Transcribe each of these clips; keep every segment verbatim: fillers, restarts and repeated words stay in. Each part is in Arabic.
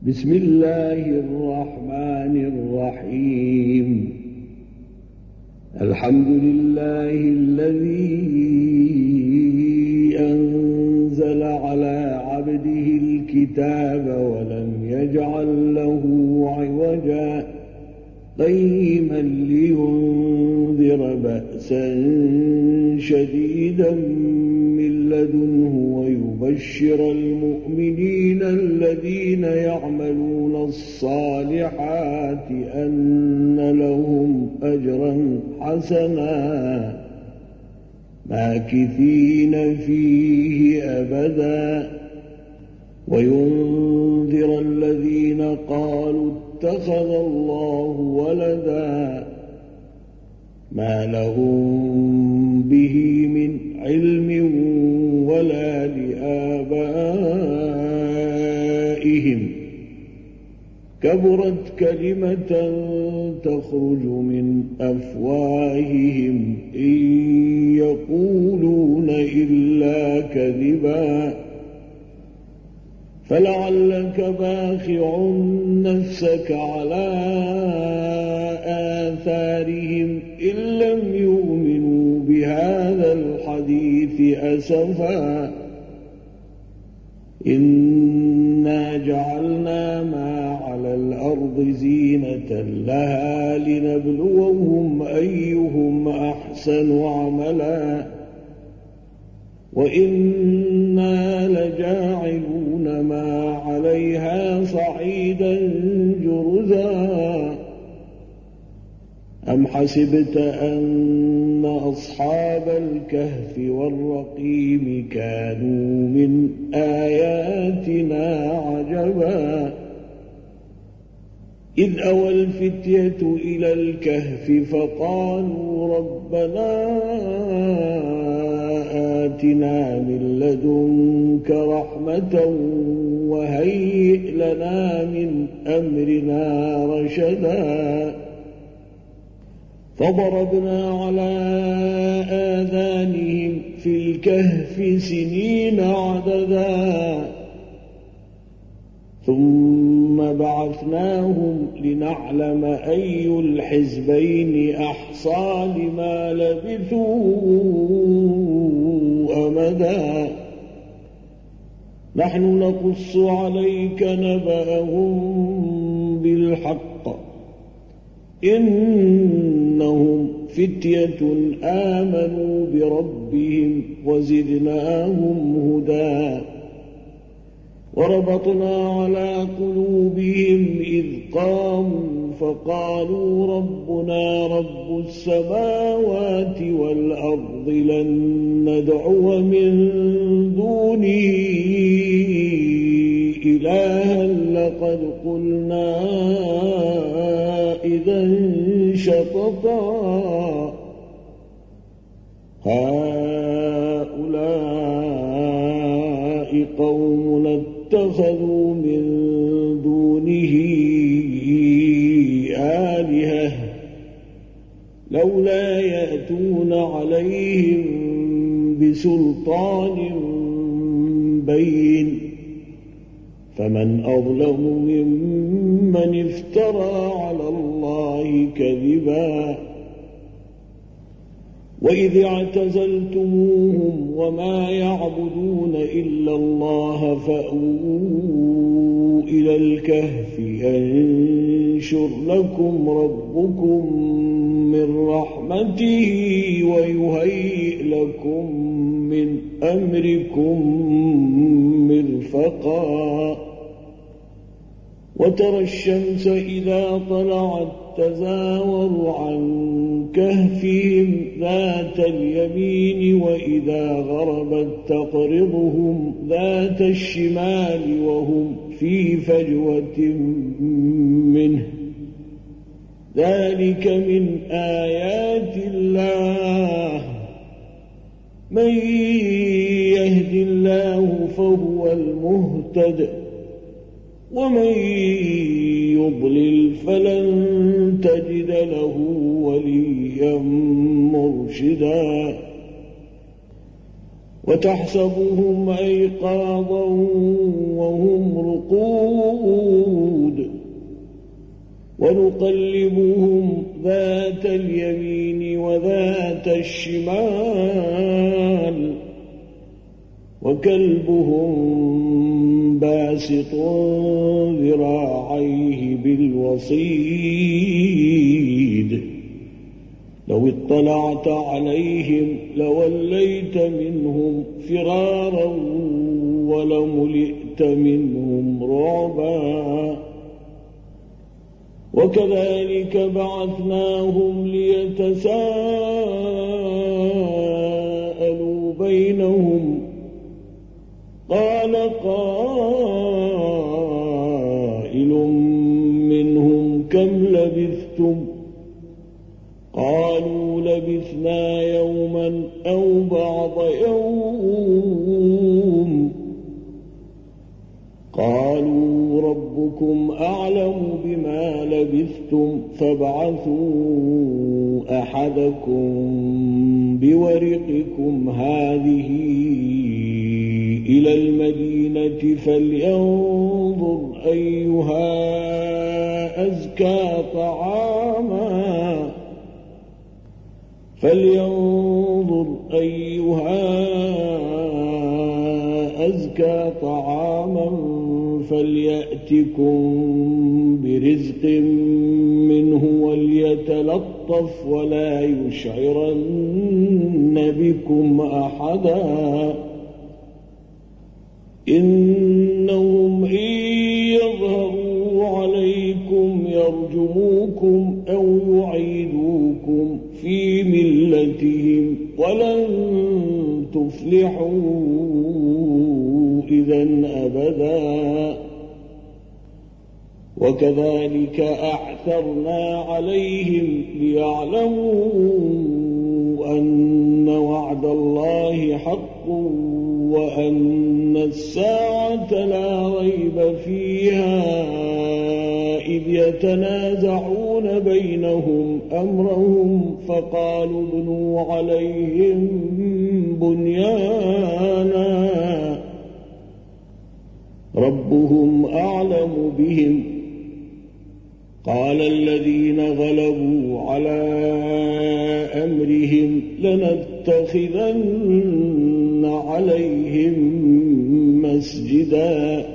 بسم الله الرحمن الرحيم. الحمد لله الذي أنزل على عبده الكتاب ولم يجعل له عوجا قيما لينذر بأسا شديدا من لدنه ويبشر المؤمنين الذين يعملون الصالحات أن لهم أجرا حسنا ماكثين فيه أبدا وينذر الذين قالوا اتخذ الله ولدا ما لهم به من علم ولا لآبائهم كبرت كلمة تخرج من أفواههم إن يقولون إلا كذبا فلعلك باخع نفسك على آثارهم إن لم يؤمنوا بهذا الحديث أسفا إنا جعلنا ما على الأرض زينة لها لنبلوهم أيهم أحسن عملا وإنا لجاعلون ما عليها صعيدا جرزا أم حسبت أن أصحاب الكهف والرقيم كانوا من آياتنا عجبا إذ أوى الفتية إلى الكهف فقالوا ربنا آتنا من لدنك رحمة وهيئ لنا من أمرنا رشدا فضربنا على آذانهم في الكهف سنين عددا ثم بعثناهم لنعلم أي الحزبين أحصى لما لبثوا أمدا نحن نقص عليك نبأهم بالحق إنهم فتية آمنوا بربهم وزدناهم هدى وربطنا على قلوبهم إذ قاموا فقالوا ربنا رب السماوات والأرض لن ندعو من دونه إلها لقد قلنا إذا شططا هؤلاء قوم اتخذوا من دونه آلهة لولا يأتون عليهم بسلطان بين فمن أظلم ممن افترى على الله كذبا وإذ اعتزلتموهم وما يعبدون إلا الله فأووا إلى الكهف ينشر لكم ربكم من رحمته ويهيئ لكم من أمركم مرفقا وترى الشمس إذا طلعت تزاور عن كهفهم ذات اليمين وإذا غربت تقرضهم ذات الشمال وهم في فجوة منه ذلك من آيات الله من يهد الله فهو المهتد ومن يضلل فلن تجد له وليا مرشدا وتحسبهم أيقاظا وهم رقود ونقلبهم ذات اليمين وذات الشمال وكلبهم باسط ذراعيه بالوصيد لو اطلعت عليهم لوليت منهم فرارا ولملئت منهم رعبا وكذلك بعثناهم ليتساءلوا بينهم قال قائل منهم كم لبثتم قالوا لبثنا يوما أو بعض يوم قالوا ربكم أعلم بما لبثتم فابعثوا أحدكم بورقكم هذه إلى المدينة فلينظر أيها أزكى طعاما فلينظر أيها أزكى طعاما فليأتكم برزق منه وليتلطف ولا يشعرن بكم أحدا إنهم إن يظهروا عليكم يرجموكم أو يعيدوكم في ملتهم ولن تفلحوا إذن أبدا وكذلك أعثرنا عليهم ليعلموا أن وعد الله حق وأن الساعة لا ريب فيها إذ يتنازعون بينهم أمرهم فقالوا ابنوا عليهم بنيانا ربهم أعلم بهم قال الذين غلبوا على أمرهم لنتخذن عليهم مسجدا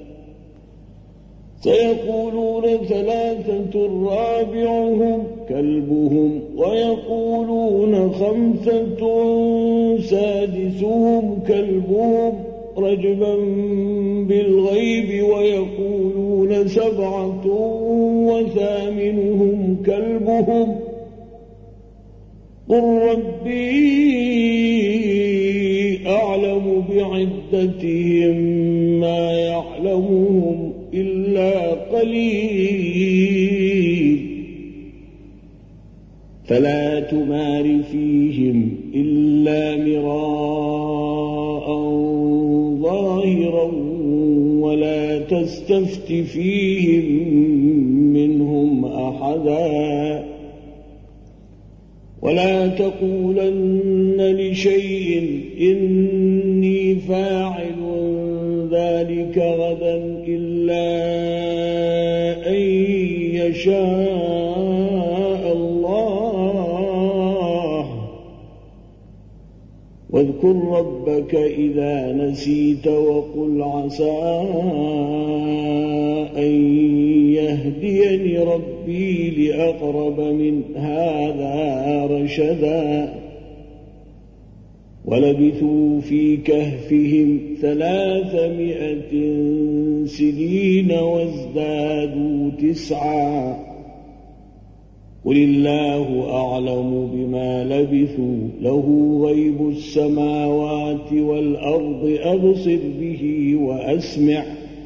سيقولون ثلاثة رابعهم كلبهم ويقولون خمسة سادسهم كلبهم رجبا بالغيب ويقولون سبعة وثامنهم كلبهم قل ربي أعلم بعدتهم ما يعلمهم إلا قليل فلا تمار فيهم إلا مراء ظاهرا ولا تستفت فيهم منهم أحدا ولا تقولن لشيء إني فاعل ذلك غدا إلا أن يشاء الله واذكر ربك إذا نسيت وقل عسى أن يهديني ربي لأقرب من هذا رشدا ولبثوا في كهفهم ثلاثمائة سنين وازدادوا تسعا قل الله أعلم بما لبثوا له غيب السماوات والأرض أبصر به وأسمع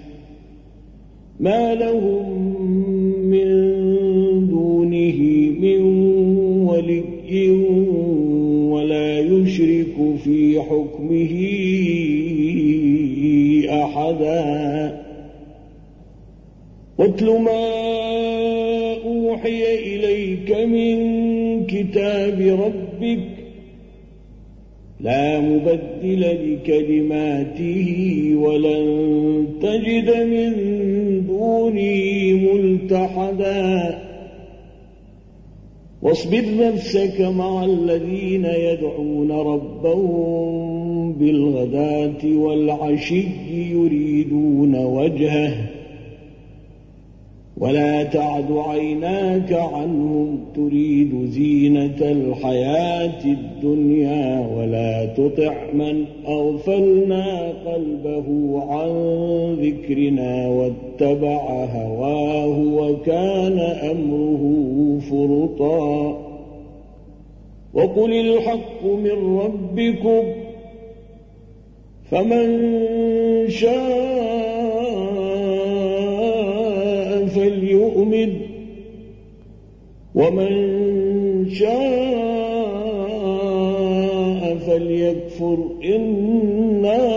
ما لهم من دونه من ولي ولا يشرك في حكمه أحدا واتل ما أوحي إليك من كتاب ربك لا مبدل لكلماته ولن تجد من دونه ملتحدا واصبر نفسك مع الذين يدعون ربهم بالغداة والعشي يريدون وجهه ولا تعد عيناك عنهم تريد زينة الحياة الدنيا ولا تطع من أغفلنا قلبه عن ذكرنا واتبع هواه وكان أمره فرطا وقل الحق من ربكم فمن شاء فليؤمن ومن شاء فليكفر إنا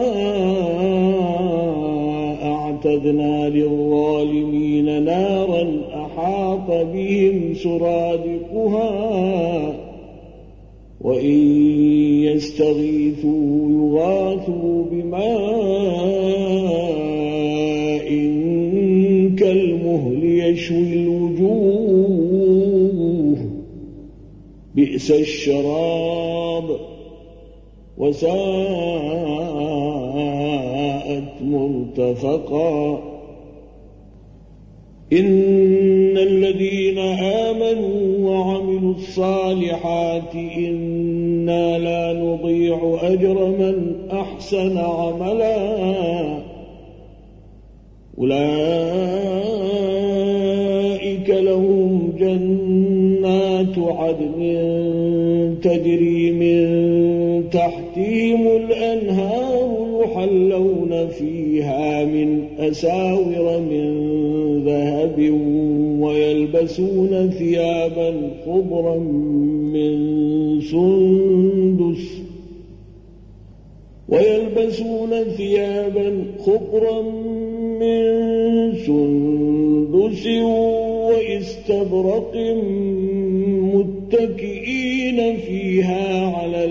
أعتدنا للظالمين نارا أحاط بهم سرادقها وإن يستغيثوا يغاثوا بماء كالمهل يشوي الوجوه بئس الشراب وساءت مرتفقا إن الذين آمنوا وعملوا الصالحات إنا لا نضيع أجر من أحسن عملا أولئك لهم جنات عدن تجري من تحتهم الأنهار يحلون فيها من أساور من ذهب ويلبسون ثيابا خضرا من سندس ويلبسون ثيابا خضرا من سندس واستبرق متكئين فيها على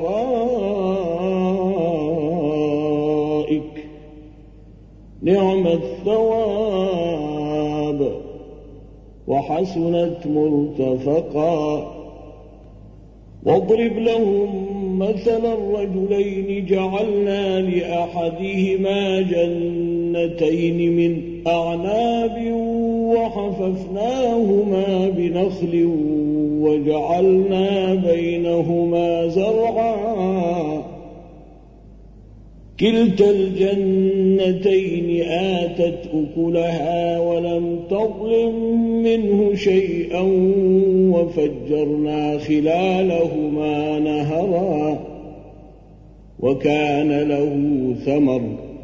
الأرائك نعم الثواب وحسنت مرتفقا واضرب لهم مثل الرجلين جعلنا لأحدهما جنتين من أعناب وحففناهما بنخل وجعلنا بينهما زرعا كلتا الجنتين آتت أكلها ولم تظلم منه شيئا وفجرنا خلالهما نهرا وكان له ثمر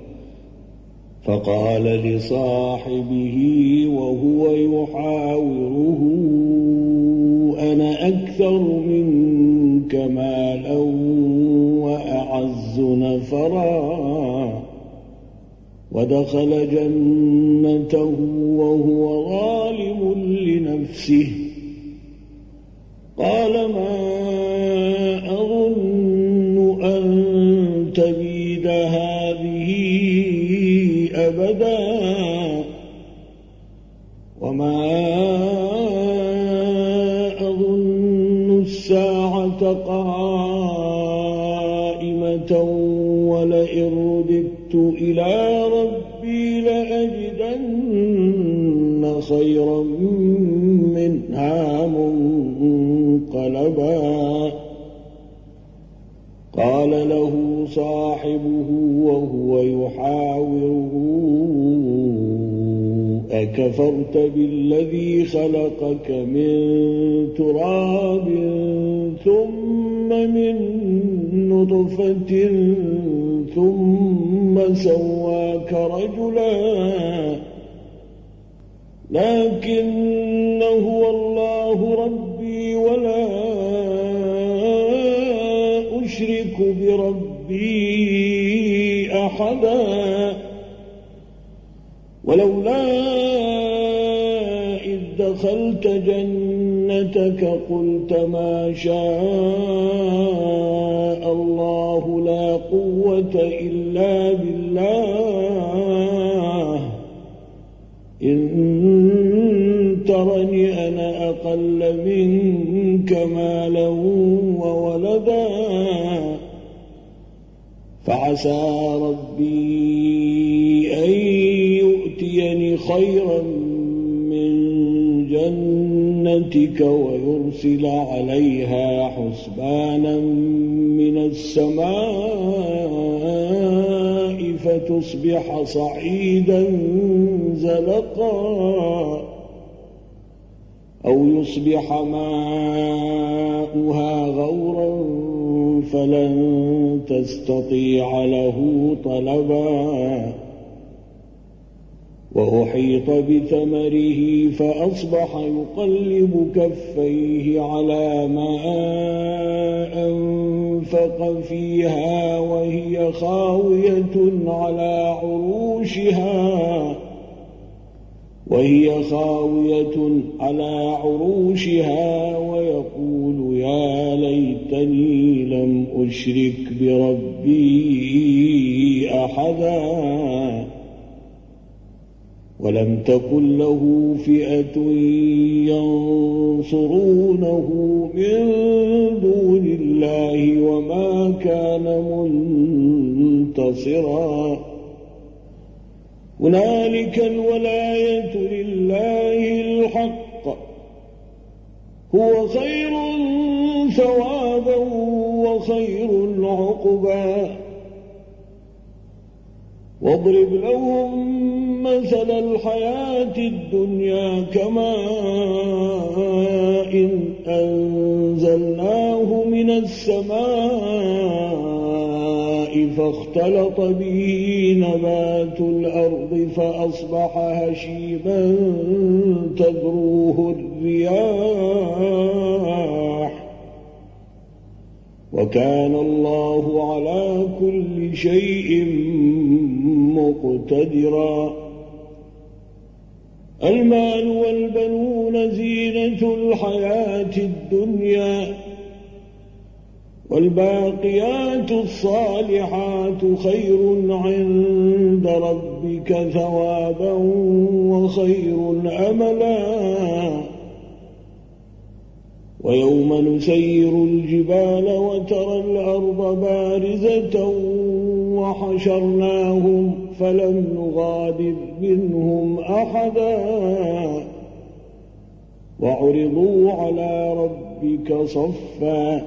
فقال لصاحبه وهو يحاوره أنا أكثر منك مالا وأعز نفرا ودخل جنته وهو ظالم لنفسه قال ما أظن أن تبيد هذه أبدا وما أظن الساعة قائمة ولئن رددت إلى ربي لأجدن خيرا منها منقلبا قال له صاحبه وهو يحاوره أكفرت بالذي خلقك من تراب ثم من نطفة ثم سواك رجلا لكن هو الله ربي ولا أشرك بربي أحدا ولولا إذ دخلت جنتك قلت ما شاء الله لا قوة إلا بالله إن ترني أنا أقل منك مالا وولدا فعسى ربي أن يؤتيني خيرا من جنتك ويرسل عليها حسبانا من السماء فتصبح صعيدا زلقا أو يصبح ماؤها غورا فلن تستطيع له طلبا وأحيط بثمره فأصبح يقلب كفيه على ما أنفق فيها وهي خاوية على عروشها وهي خاوية على عروشها ويقول يا ليتني لم أشرك بربي أحدا ولم تكن له فئة ينصرونه من دون الله وما كان منتصرا هنالك الولاية لله الحق هو خير ثوابا وخير عقبا واضرب لهم مثل الحياة الدنيا كماء إن أنزلناه من السماء فاختلط به نبات الأرض فأصبح هشيما تذروه الرياح وكان الله على كل شيء مقتدرا المال والبنون زينة الحياة الدنيا والباقيات الصالحات خير عند ربك ثوابا وخير أملا ويوم نسير الجبال وترى الأرض بارزة وحشرناهم فلم نغادر منهم أحدا وعرضوا على ربك صفا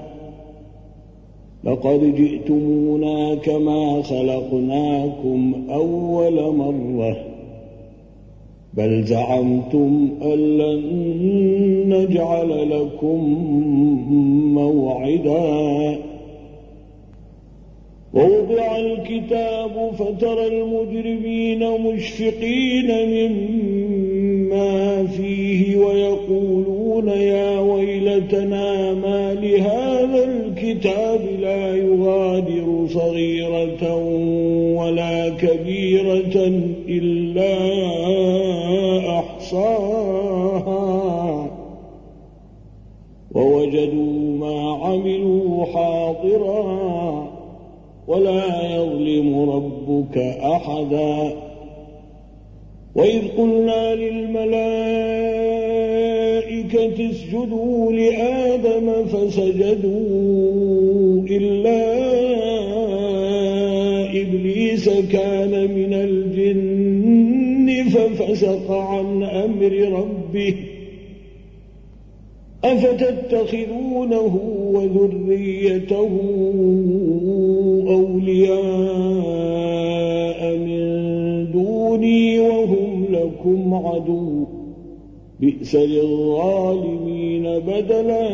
لقد جئتمونا كما خلقناكم أول مرة بل زعمتم أن لن نجعل لكم موعدا ووضع الكتاب فترى المجرمين مشفقين مما فيه ويقولون يا ويلتنا ما لهذا الكتاب لا يغادر صغيرة ولا كبيرة إلا أحصاها ووجدوا ما عملوا حاضرا ولا يظلم ربك أحدا وإذ قلنا للملائكة اسجدوا لآدم فسجدوا إلا إبليس كان من الجن ففسق عن أمر ربه أفتتخذونه وذريته أولياء من دوني وهم لكم عدو بئس للظالمين بدلا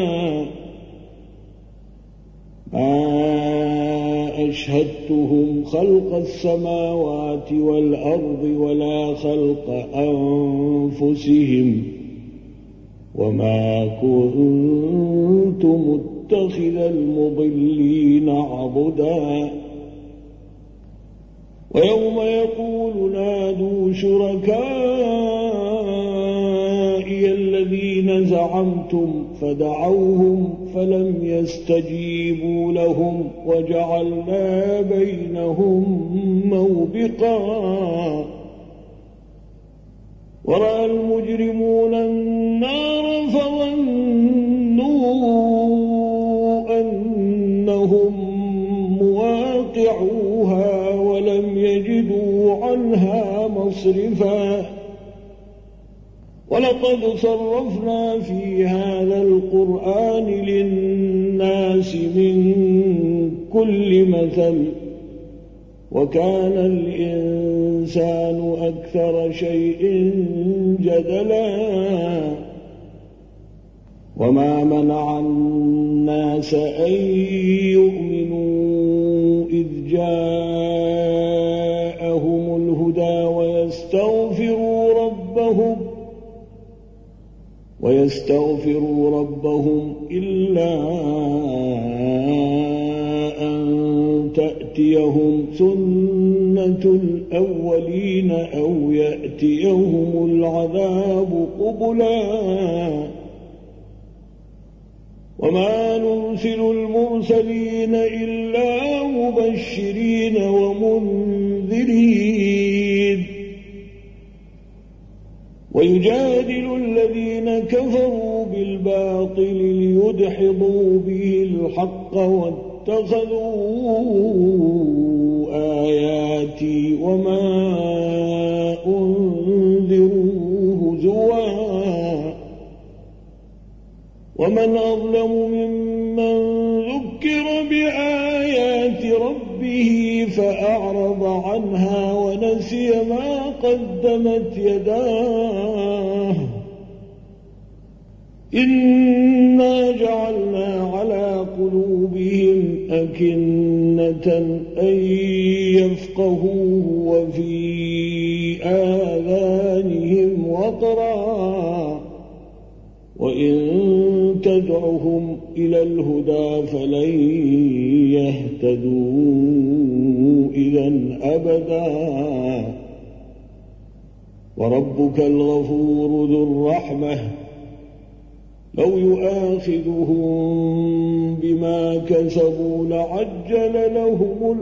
ما أشهدتهم خلق السماوات والأرض ولا خلق أنفسهم وما كنت متخذ المضلين عضدا ويوم يقول نادوا شركائي الذين زعمتم فدعوهم فلم يستجيبوا لهم وجعلنا بينهم موبقا ورأى المجرمون النار فظنوا أنهم مواقعوها ولم يجدوا عنها مصرفا ولقد صرفنا في هذا القرآن للناس من كل مثل وكان الإنسان أكثر شيء جدلا وما منع الناس أن يؤمنوا إذ جاءهم الهدى ويستغفروا ربهم ويستغفروا ربهم إلا أن تأتيهم سنة الأولين أو يأتيهم العذاب قبلا وما نرسل المرسلين إلا مبشرين ومنذرين ويجادل الذين كفروا بالباطل ليدحضوا به الحق واتخذوا آياتي وما أنذروا هزوا ومن أظلم ممن ذكر بآيات ربه فأعرض عنها ونسي ما قدمت يداه إنا جعلنا على قلوبهم أكنة أن يفقهوه وفي آذانهم وقرا وإن تدعهم إلى الهدى فلن يهتدوا إذن أبدا وربك الغفور ذو الرحمة لو يؤاخذهم بما كسبوا لعجل لهم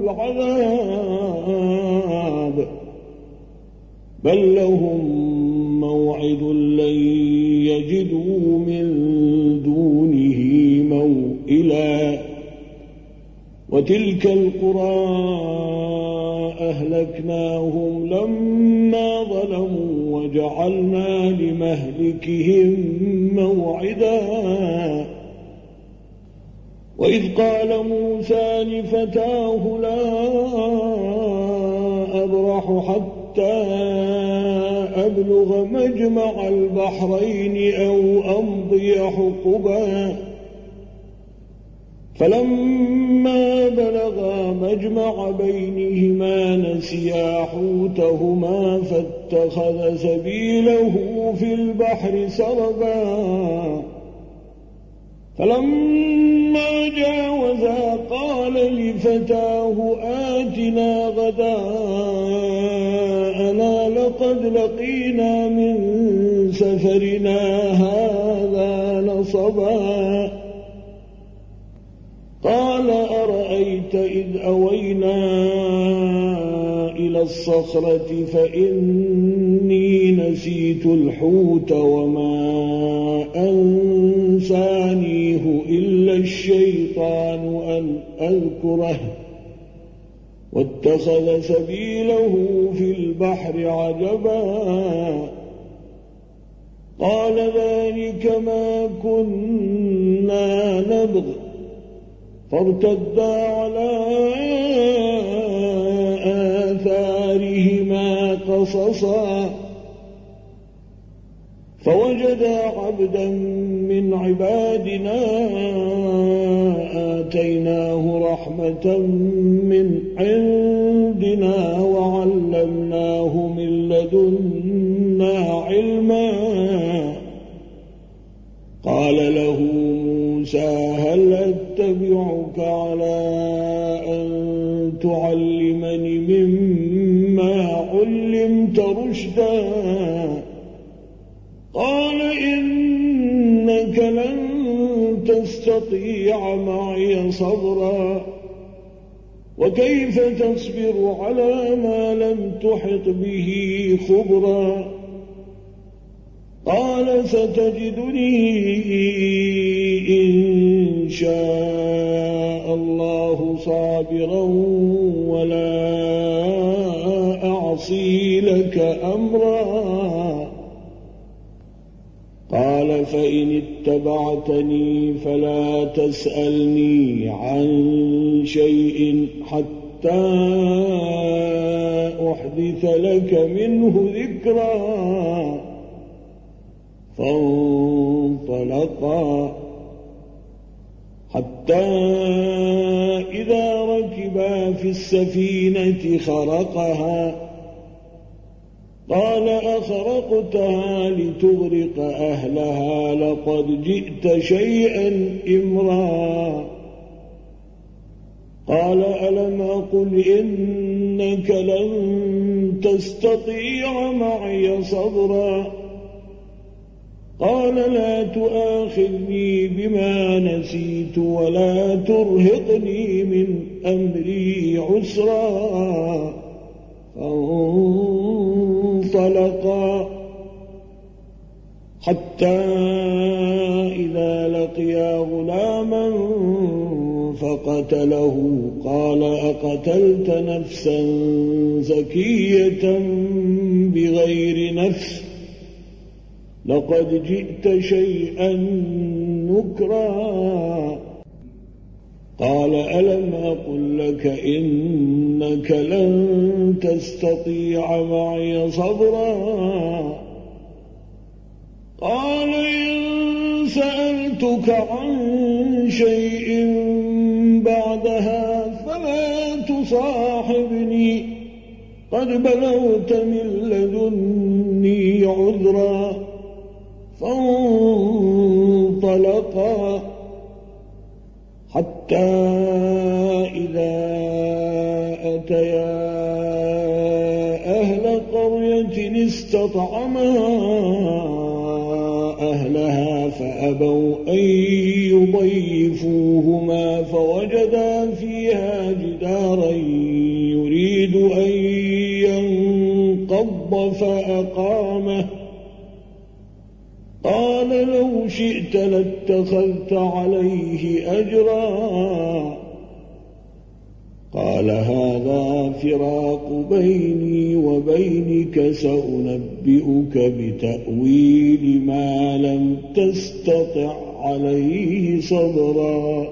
العذاب بل لهم موعد لن يجدوا من دونه موئلا وتلك القرى أهلكناهم لما ظلموا وجعلنا لمهلكهم موعدا وإذ قال موسى لفتاه لا أبرح حتى أبلغ مجمع البحرين أو أمضي حقبا فلما بلغا مجمع بينهما نسيا حوتهما فاتخذ سبيله في البحر سربا فلما جاوزا قال لفتاه آتنا غداءنا لقد لقينا من سفرنا هذا نصبا قال أرأيت إذ أوينا إلى الصخرة فإني نسيت الحوت وما أنسانيه إلا الشيطان أن أذكره واتخذ سبيله في البحر عجبا قال ذلك ما كنا نبغ فارتدا على آثارهما قصصا فوجدا عبدا من عبادنا آتيناه رحمة من عندنا وعلمناه من لدنا علما قال له موسى هل أتبعك على أن تعلمني مما علمت رشدا قال إن إنك لن تستطيع معي صبرا وكيف تصبر على ما لم تحط به خبرا قال ستجدني إن شاء الله صابرا ولا أعصي لك أمرا قال فإن اتبعتني فلا تسألني عن شيء حتى أحدث لك منه ذكرا فانطلقا حتى إذا ركبا في السفينة خرقها قال أخرقتها لتغرق أهلها لقد جئت شيئا إمرا قال ألم أقل إنك لن تستطيع معي صبرا قال لا تؤاخذني بما نسيت ولا ترهقني من أمري عسرا فانطلقا حتى إذا لقيا غلاما فقتله قال أقتلت نفسا زكية بغير نفس لقد جئت شيئا نكرا قال ألم أقل لك إنك لن تستطيع معي صبرا قال إن سألتك عن شيء بعدها فلا تصاحبني قد بلغت من لدني عذرا فانطلقا حتى إذا أتيا أهل قرية استطعما أهلها فأبوا أن يضيفوهما فوجدا فيها جدارا يريد أن ينقض فأقامه قال لو شئت لاتخذت عليه أجرا قال هذا فراق بيني وبينك سأنبئك بتأويل ما لم تستطع عليه صبرا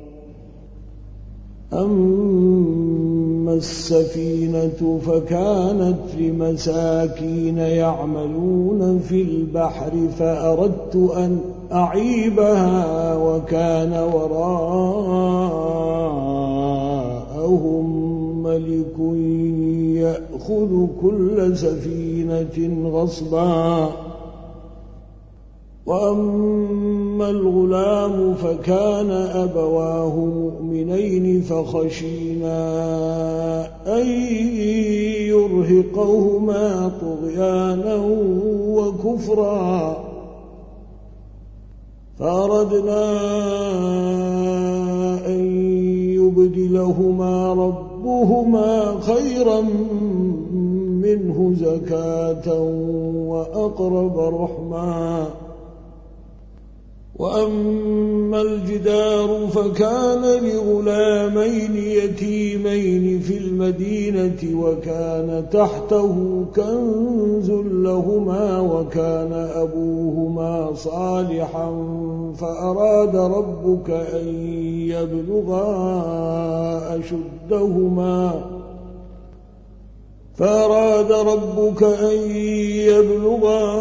أما السفينة فكانت لمساكين يعملون في البحر فأردت أن أعيبها وكان وراءهم ملك يأخذ كل سفينة غصبا وأما الغلام فكان أبواه مؤمنين فخشينا أن يرهقهما طغيانا وكفرا فأردنا أن يبدلهما ربهما خيرا منه زكاة وأقرب رحما وأما الجدار فكان لغلامين يتيمين في المدينة وكان تحته كنز لهما وكان أبوهما صالحا فأراد ربك أن يبلغا أشدهما فأراد ربك أن يبلغا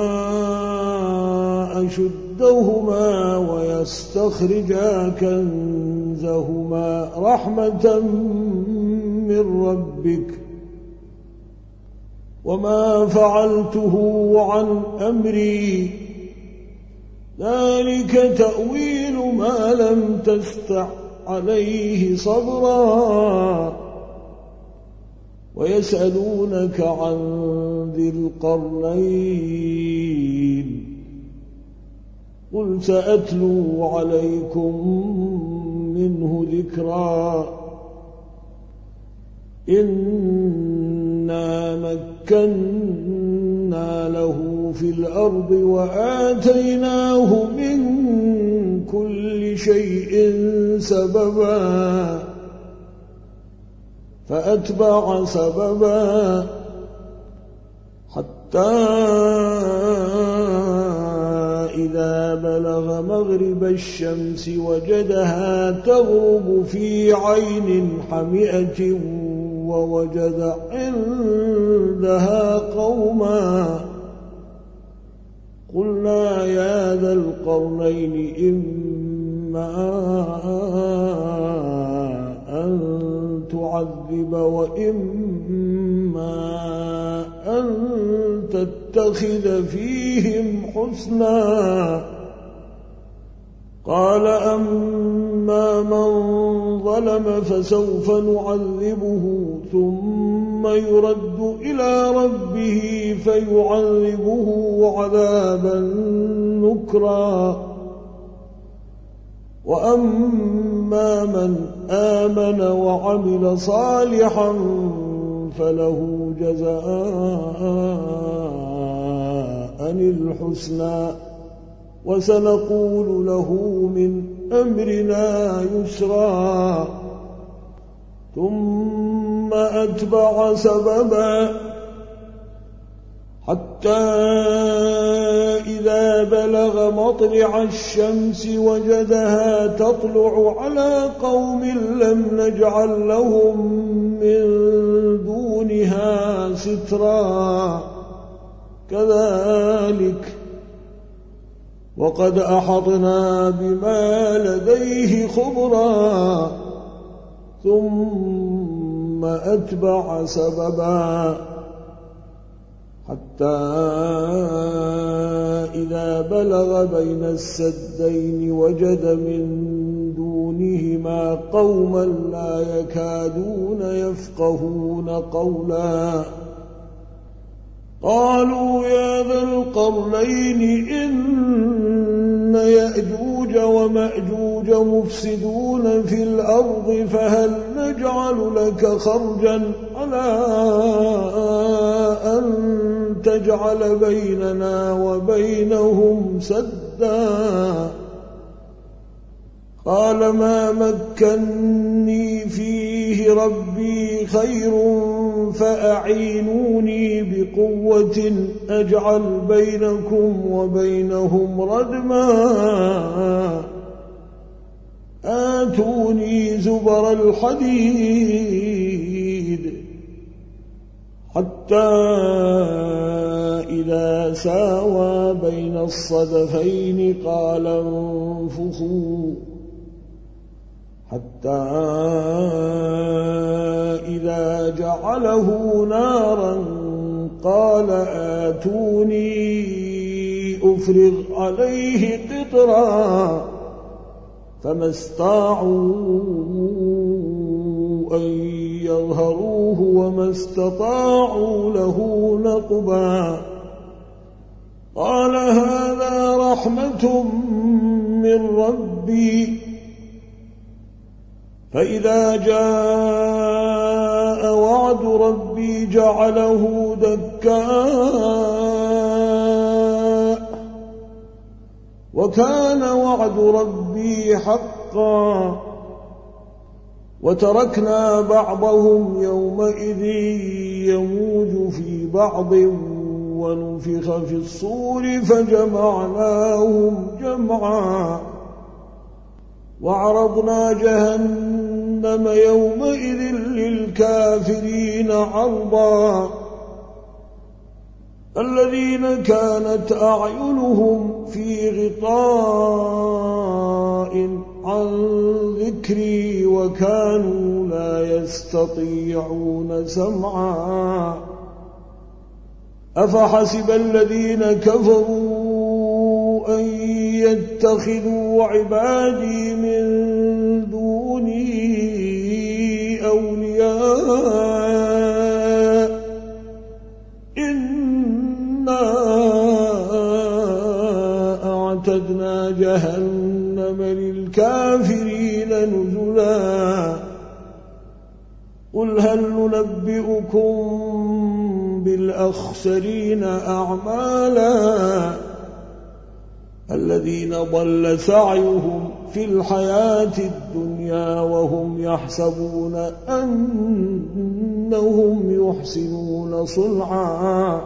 أشدهما ويستخرجا كنزهما رحمة من ربك وما فعلته عن أمري ذلك تأويل ما لم تستع عليه صبرا ويسألونك عن ذي القرنين قل سأتلو عليكم منه ذكرا إنا مكنا له في الأرض وآتيناه من كل شيء سببا فأتبع سببا حتى إذا بلغ مغرب الشمس وجدها تغرب في عين حمئة ووجد عندها قوما قلنا يا ذا القرنين إما أن تعذب وإما أن تتخذ فيهم حسنا قال أما من ظلم فسوف نعذبه ثم يرد إلى ربه فيعذبه عذابا نكرا وأما من آمن وعمل صالحا فله جزاء الحسنى وسنقول له من أمرنا يسرا ثم أتبع سببا حتى إذا بلغ مطلع الشمس وجدها تطلع على قوم لم نجعل لهم من دونها سترا كذلك وقد أحطنا بما لديه خبرا ثم أتبع سببا حتى إذا بلغ بين السدين وجد من دونهما قوما لا يكادون يفقهون قولا قالوا يا ذا القرنين إن يأجوج ومأجوج مفسدون في الأرض فهل نجعل لك خرجا على أن تجعل بيننا وبينهم سدا قال ما مكني فيه ربي خير فأعينوني بقوة أجعل بينكم وبينهم ردما آتوني زبر الحديد حتى إذا ساوى بين الصدفين قال انفخوا حتى إذا جعله نارا قال آتوني أفرغ عليه قطرا فما استطاعوا أن يظهروه وما استطاعوا له نقبا قال هذا رحمة من ربي فإذا جاء وعد ربي جعله دكاء وكان وعد ربي حقا وتركنا بعضهم يومئذ يموج في بعض ونفخ في الصور فجمعناهم جمعا وعرضنا جهنم يومئذ للكافرين عرضا الذين كانت أعينهم في غطاء عن ذكري وكانوا لا يستطيعون سمعا أفحسب الذين كفروا أن يتخذوا عبادي من دوني أولياء إنا وأعتدنا جهنم للكافرين نزلا قل هل ننبئكم بالأخسرين أعمالا الذين ضل سعيهم في الحياة الدنيا وهم يحسبون أنهم يحسنون صنعا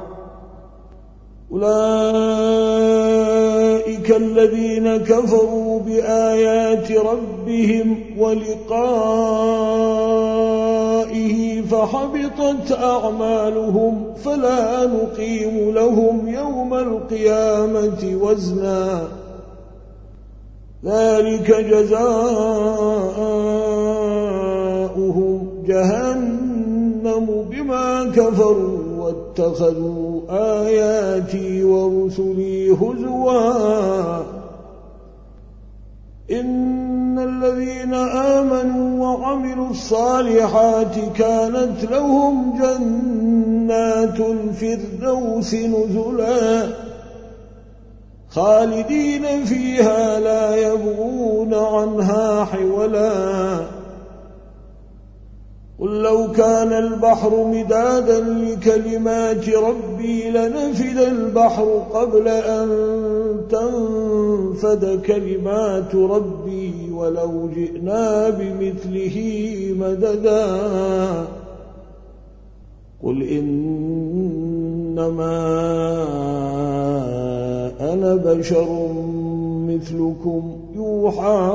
أولئك الذين كفروا بآيات ربهم ولقائه فحبطت أعمالهم فلا نقيم لهم يوم القيامة وزنا ذلك جزاؤهم جهنم بما كفروا واتخذوا آياتي ورسلي هزوا إن الذين آمنوا وعملوا الصالحات كانت لهم جنات الفردوس نزلا خالدين فيها لا يبغون عنها حولا قل لو كان البحر مدادا لكلمات ربي لنفد البحر قبل أن تنفد كلمات ربي ولو جئنا بمثله مددا قل إنما أنا بشر مثلكم يوحى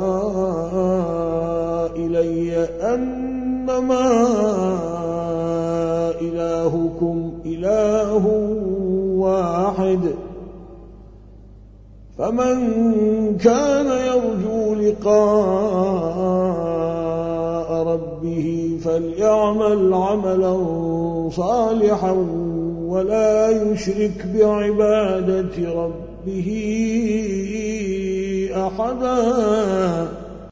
إلي أنما إلهكم إله واحد فمن كان يرجو لقاء ربه فليعمل عملا صالحا ولا يشرك بعبادة ربه أحدا